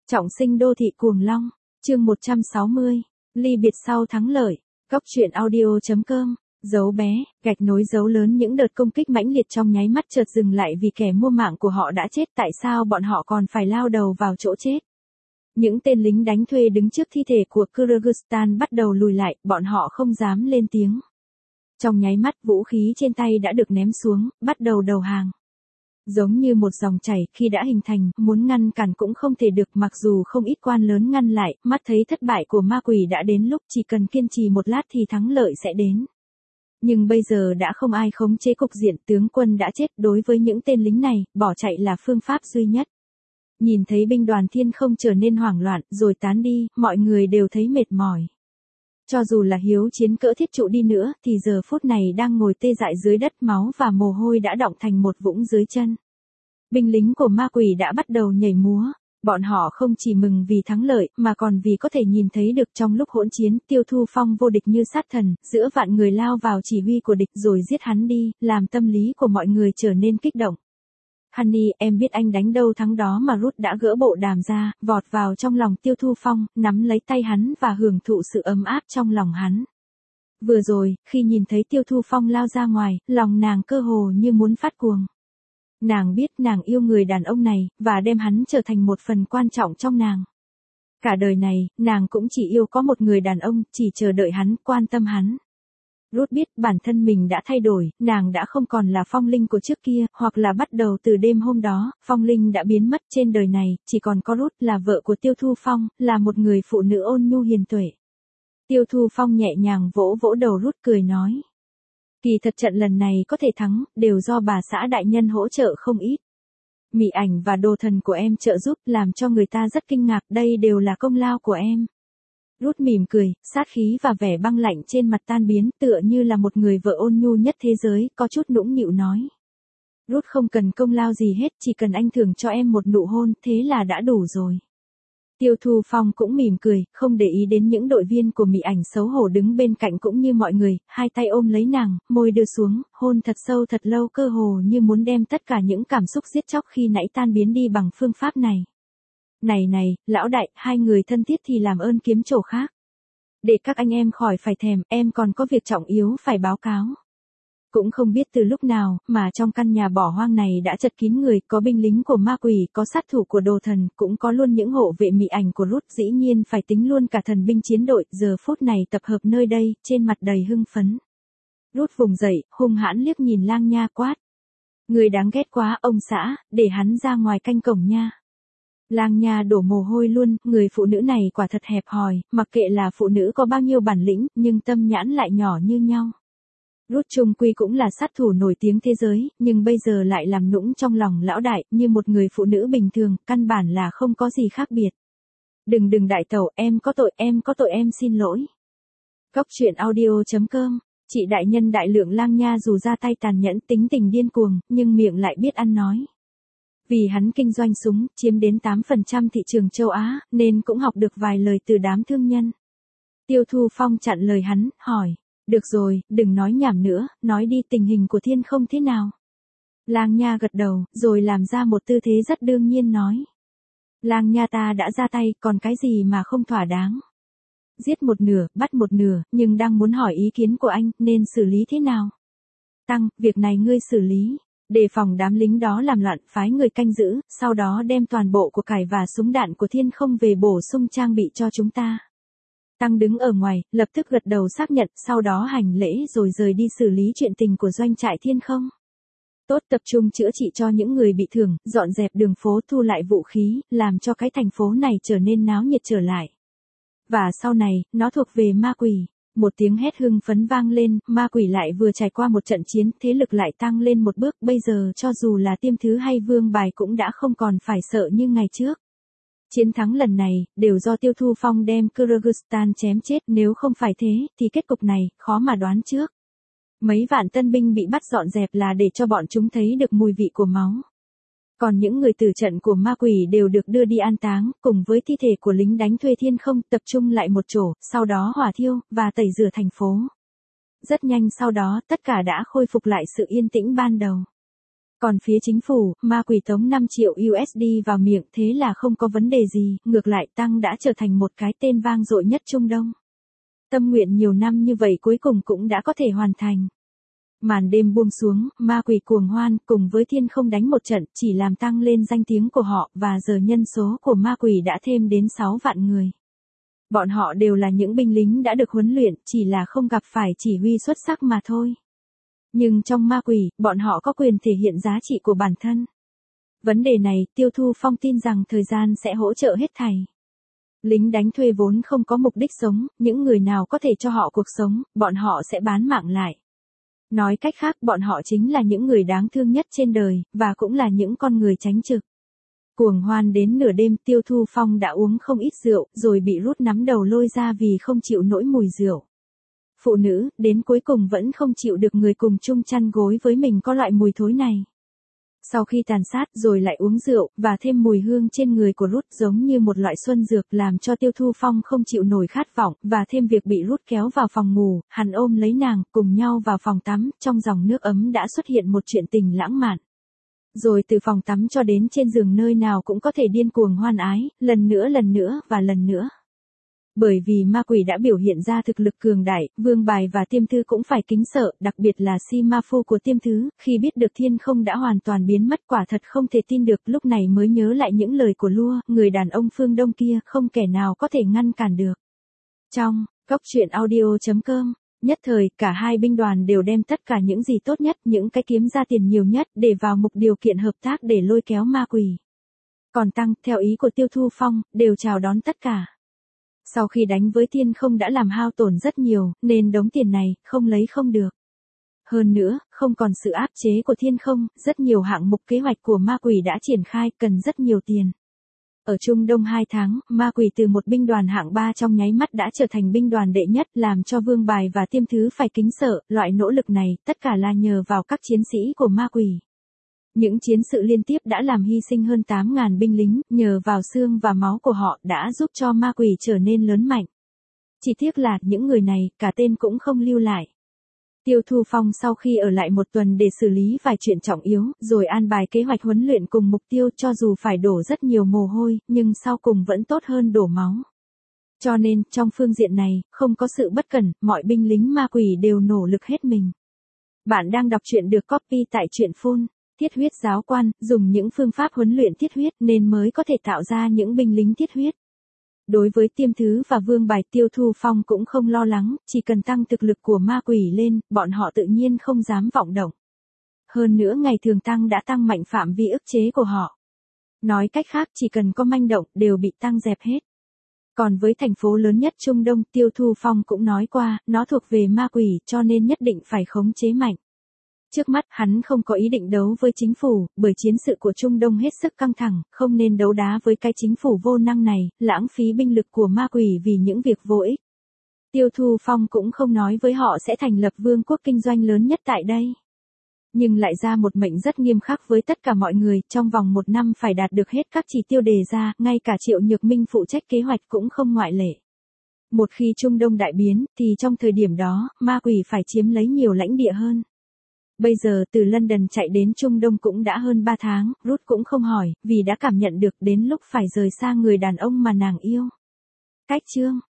Trọng sinh đô thị cuồng long, chương 160, ly biệt sau thắng lợi, góc truyện audio.com, dấu bé, gạch nối dấu lớn. Những đợt công kích mãnh liệt trong nháy mắt chợt dừng lại vì kẻ mua mạng của họ đã chết. Tại sao bọn họ còn phải lao đầu vào chỗ chết? Những tên lính đánh thuê đứng trước thi thể của Kyrgyzstan bắt đầu lùi lại, bọn họ không dám lên tiếng. Trong nháy mắt vũ khí trên tay đã được ném xuống, bắt đầu đầu hàng. Giống như một dòng chảy khi đã hình thành, muốn ngăn cản cũng không thể được. Mặc dù không ít quan lớn ngăn lại, mắt thấy thất bại của ma quỷ đã đến lúc chỉ cần kiên trì một lát thì thắng lợi sẽ đến. Nhưng bây giờ đã không ai khống chế cục diện, tướng quân đã chết. Đối với những tên lính này, bỏ chạy là phương pháp duy nhất. Nhìn thấy binh đoàn thiên không trở nên hoảng loạn rồi tán đi, mọi người đều thấy mệt mỏi. Cho dù là hiếu chiến cỡ thiết trụ đi nữa thì giờ phút này đang ngồi tê dại dưới đất, máu và mồ hôi đã đọng thành một vũng dưới chân. Binh lính của ma quỷ đã bắt đầu nhảy múa. Bọn họ không chỉ mừng vì thắng lợi mà còn vì có thể nhìn thấy được trong lúc hỗn chiến, Tiêu Thu Phong vô địch như sát thần, giữa vạn người lao vào chỉ huy của địch rồi giết hắn đi, làm tâm lý của mọi người trở nên kích động. Honey, em biết anh đánh đâu thắng đó mà. Ruth đã gỡ bộ đàm ra, vọt vào trong lòng Tiêu Thu Phong, nắm lấy tay hắn và hưởng thụ sự ấm áp trong lòng hắn. Vừa rồi, khi nhìn thấy Tiêu Thu Phong lao ra ngoài, lòng nàng cơ hồ như muốn phát cuồng. Nàng biết nàng yêu người đàn ông này, và đem hắn trở thành một phần quan trọng trong nàng. Cả đời này, nàng cũng chỉ yêu có một người đàn ông, chỉ chờ đợi hắn, quan tâm hắn. Ruth biết bản thân mình đã thay đổi, nàng đã không còn là Phong Linh của trước kia, hoặc là bắt đầu từ đêm hôm đó, Phong Linh đã biến mất trên đời này, chỉ còn có Ruth là vợ của Tiêu Thu Phong, là một người phụ nữ ôn nhu hiền tuệ. Tiêu Thu Phong nhẹ nhàng vỗ vỗ đầu Ruth cười nói. Kỳ thật trận lần này có thể thắng, đều do bà xã đại nhân hỗ trợ không ít. Mị ảnh và đồ thần của em trợ giúp làm cho người ta rất kinh ngạc, đây đều là công lao của em. Ruth mỉm cười, sát khí và vẻ băng lạnh trên mặt tan biến, tựa như là một người vợ ôn nhu nhất thế giới, có chút nũng nịu nói. Ruth không cần công lao gì hết, chỉ cần anh thưởng cho em một nụ hôn, thế là đã đủ rồi. Tiêu Thu Phong cũng mỉm cười, không để ý đến những đội viên của mị ảnh xấu hổ đứng bên cạnh cũng như mọi người, hai tay ôm lấy nàng, môi đưa xuống, hôn thật sâu thật lâu, cơ hồ như muốn đem tất cả những cảm xúc giết chóc khi nãy tan biến đi bằng phương pháp này. Này, lão đại, hai người thân thiết thì làm ơn kiếm chỗ khác. Để các anh em khỏi phải thèm, em còn có việc trọng yếu phải báo cáo. Cũng không biết từ lúc nào, mà trong căn nhà bỏ hoang này đã chật kín người, có binh lính của ma quỷ, có sát thủ của đồ thần, cũng có luôn những hộ vệ mị ảnh của Ruth, dĩ nhiên phải tính luôn cả thần binh chiến đội, giờ phút này tập hợp nơi đây, trên mặt đầy hưng phấn. Ruth vùng dậy, hung hãn liếc nhìn Lang Nha quát. Người đáng ghét quá, ông xã, để hắn ra ngoài canh cổng nha. Lang Nha đổ mồ hôi luôn, người phụ nữ này quả thật hẹp hòi, mặc kệ là phụ nữ có bao nhiêu bản lĩnh, nhưng tâm nhãn lại nhỏ như nhau. Ruth chung quy cũng là sát thủ nổi tiếng thế giới, nhưng bây giờ lại làm nũng trong lòng lão đại, như một người phụ nữ bình thường, căn bản là không có gì khác biệt. Đừng đại tẩu, em có tội, em xin lỗi. Góc truyện audio.com, chị đại nhân đại lượng. Lang Nha dù ra tay tàn nhẫn, tính tình điên cuồng, nhưng miệng lại biết ăn nói. Vì hắn kinh doanh súng, chiếm đến 8% thị trường châu Á, nên cũng học được vài lời từ đám thương nhân. Tiêu Thu Phong chặn lời hắn, hỏi. Được rồi, đừng nói nhảm nữa, nói đi, tình hình của thiên không thế nào? Lang Nha gật đầu, rồi làm ra một tư thế rất đương nhiên nói. Lang Nha, ta đã ra tay, còn cái gì mà không thỏa đáng? Giết một nửa, bắt một nửa, nhưng đang muốn hỏi ý kiến của anh, nên xử lý thế nào? Tăng, việc này ngươi xử lý. Đề phòng đám lính đó làm loạn, phái người canh giữ, sau đó đem toàn bộ của cải và súng đạn của thiên không về bổ sung trang bị cho chúng ta. Tăng đứng ở ngoài, lập tức gật đầu xác nhận, sau đó hành lễ rồi rời đi xử lý chuyện tình của doanh trại thiên không. Tốt, tập trung chữa trị cho những người bị thương, dọn dẹp đường phố, thu lại vũ khí, làm cho cái thành phố này trở nên náo nhiệt trở lại. Và sau này, nó thuộc về ma quỷ. Một tiếng hét hưng phấn vang lên, ma quỷ lại vừa trải qua một trận chiến, thế lực lại tăng lên một bước, bây giờ cho dù là tiêm thứ hay vương bài cũng đã không còn phải sợ như ngày trước. Chiến thắng lần này, đều do Tiêu Thu Phong đem Kyrgyzstan chém chết, nếu không phải thế, thì kết cục này, khó mà đoán trước. Mấy vạn tân binh bị bắt dọn dẹp là để cho bọn chúng thấy được mùi vị của máu. Còn những người tử trận của ma quỷ đều được đưa đi an táng, cùng với thi thể của lính đánh thuê thiên không, tập trung lại một chỗ, sau đó hỏa thiêu, và tẩy rửa thành phố. Rất nhanh sau đó, tất cả đã khôi phục lại sự yên tĩnh ban đầu. Còn phía chính phủ, ma quỷ tống 5 triệu USD vào miệng thế là không có vấn đề gì, ngược lại Tăng đã trở thành một cái tên vang dội nhất Trung Đông. Tâm nguyện nhiều năm như vậy cuối cùng cũng đã có thể hoàn thành. Màn đêm buông xuống, ma quỷ cuồng hoan cùng với thiên không đánh một trận chỉ làm tăng lên danh tiếng của họ và giờ nhân số của ma quỷ đã thêm đến 6 vạn người. Bọn họ đều là những binh lính đã được huấn luyện, chỉ là không gặp phải chỉ huy xuất sắc mà thôi. Nhưng trong ma quỷ, bọn họ có quyền thể hiện giá trị của bản thân. Vấn đề này, Tiêu Thu Phong tin rằng thời gian sẽ hỗ trợ hết thảy. Lính đánh thuê vốn không có mục đích sống, những người nào có thể cho họ cuộc sống, bọn họ sẽ bán mạng lại. Nói cách khác, bọn họ chính là những người đáng thương nhất trên đời, và cũng là những con người tránh trực. Cuồng hoan đến nửa đêm, Tiêu Thu Phong đã uống không ít rượu, rồi bị rút nắm đầu lôi ra vì không chịu nổi mùi rượu. Phụ nữ, đến cuối cùng vẫn không chịu được người cùng chung chăn gối với mình có loại mùi thối này. Sau khi tàn sát rồi lại uống rượu, và thêm mùi hương trên người của Rút giống như một loại xuân dược làm cho Tiêu Thu Phong không chịu nổi khát vọng, và thêm việc bị Rút kéo vào phòng ngủ, hắn ôm lấy nàng, cùng nhau vào phòng tắm, trong dòng nước ấm đã xuất hiện một chuyện tình lãng mạn. Rồi từ phòng tắm cho đến trên giường nơi nào cũng có thể điên cuồng hoan ái, lần nữa và lần nữa. Bởi vì ma quỷ đã biểu hiện ra thực lực cường đại, Vương Bài và Tiêm Thư cũng phải kính sợ, đặc biệt là Si Ma Phu của Tiêm Thư, khi biết được thiên không đã hoàn toàn biến mất quả thật không thể tin được, lúc này mới nhớ lại những lời của Lua, người đàn ông phương Đông kia, không kẻ nào có thể ngăn cản được. Trong góc truyện audio.com, nhất thời, cả hai binh đoàn đều đem tất cả những gì tốt nhất, những cái kiếm ra tiền nhiều nhất, để vào mục điều kiện hợp tác để lôi kéo ma quỷ. Còn Tăng, theo ý của Tiêu Thu Phong, đều chào đón tất cả. Sau khi đánh với thiên không đã làm hao tổn rất nhiều, nên đống tiền này, không lấy không được. Hơn nữa, không còn sự áp chế của thiên không, rất nhiều hạng mục kế hoạch của ma quỷ đã triển khai, cần rất nhiều tiền. Ở Trung Đông 2 tháng, ma quỷ từ một binh đoàn hạng 3 trong nháy mắt đã trở thành binh đoàn đệ nhất, làm cho Vương Bài và Tiêm Thứ phải kính sợ, loại nỗ lực này, tất cả là nhờ vào các chiến sĩ của ma quỷ. Những chiến sự liên tiếp đã làm hy sinh hơn 8.000 binh lính, nhờ vào xương và máu của họ đã giúp cho ma quỷ trở nên lớn mạnh. Chỉ tiếc là, những người này, cả tên cũng không lưu lại. Tiêu Thu Phong sau khi ở lại một tuần để xử lý vài chuyện trọng yếu, rồi an bài kế hoạch huấn luyện cùng mục tiêu cho dù phải đổ rất nhiều mồ hôi, nhưng sau cùng vẫn tốt hơn đổ máu. Cho nên, trong phương diện này, không có sự bất cẩn, mọi binh lính ma quỷ đều nỗ lực hết mình. Bạn đang đọc truyện được copy tại truyện Phun. Thiết huyết giáo quan, dùng những phương pháp huấn luyện thiết huyết nên mới có thể tạo ra những binh lính thiết huyết. Đối với Tiêm Thứ và Vương Bài, Tiêu Thu Phong cũng không lo lắng, chỉ cần tăng thực lực của ma quỷ lên, bọn họ tự nhiên không dám vọng động. Hơn nữa ngày thường Tăng đã tăng mạnh phạm vi ức chế của họ. Nói cách khác, chỉ cần có manh động, đều bị Tăng dẹp hết. Còn với thành phố lớn nhất Trung Đông, Tiêu Thu Phong cũng nói qua, nó thuộc về ma quỷ, cho nên nhất định phải khống chế mạnh. Trước mắt, hắn không có ý định đấu với chính phủ, bởi chiến sự của Trung Đông hết sức căng thẳng, không nên đấu đá với cái chính phủ vô năng này, lãng phí binh lực của ma quỷ vì những việc vô ích. Tiêu Thu Phong cũng không nói với họ sẽ thành lập vương quốc kinh doanh lớn nhất tại đây. Nhưng lại ra một mệnh rất nghiêm khắc với tất cả mọi người, trong vòng 1 năm phải đạt được hết các chỉ tiêu đề ra, ngay cả Triệu Nhược Minh phụ trách kế hoạch cũng không ngoại lệ. Một khi Trung Đông đại biến, thì trong thời điểm đó, ma quỷ phải chiếm lấy nhiều lãnh địa hơn. Bây giờ từ London chạy đến Trung Đông cũng đã hơn 3 tháng, Ruth cũng không hỏi, vì đã cảm nhận được đến lúc phải rời xa người đàn ông mà nàng yêu. Cách chương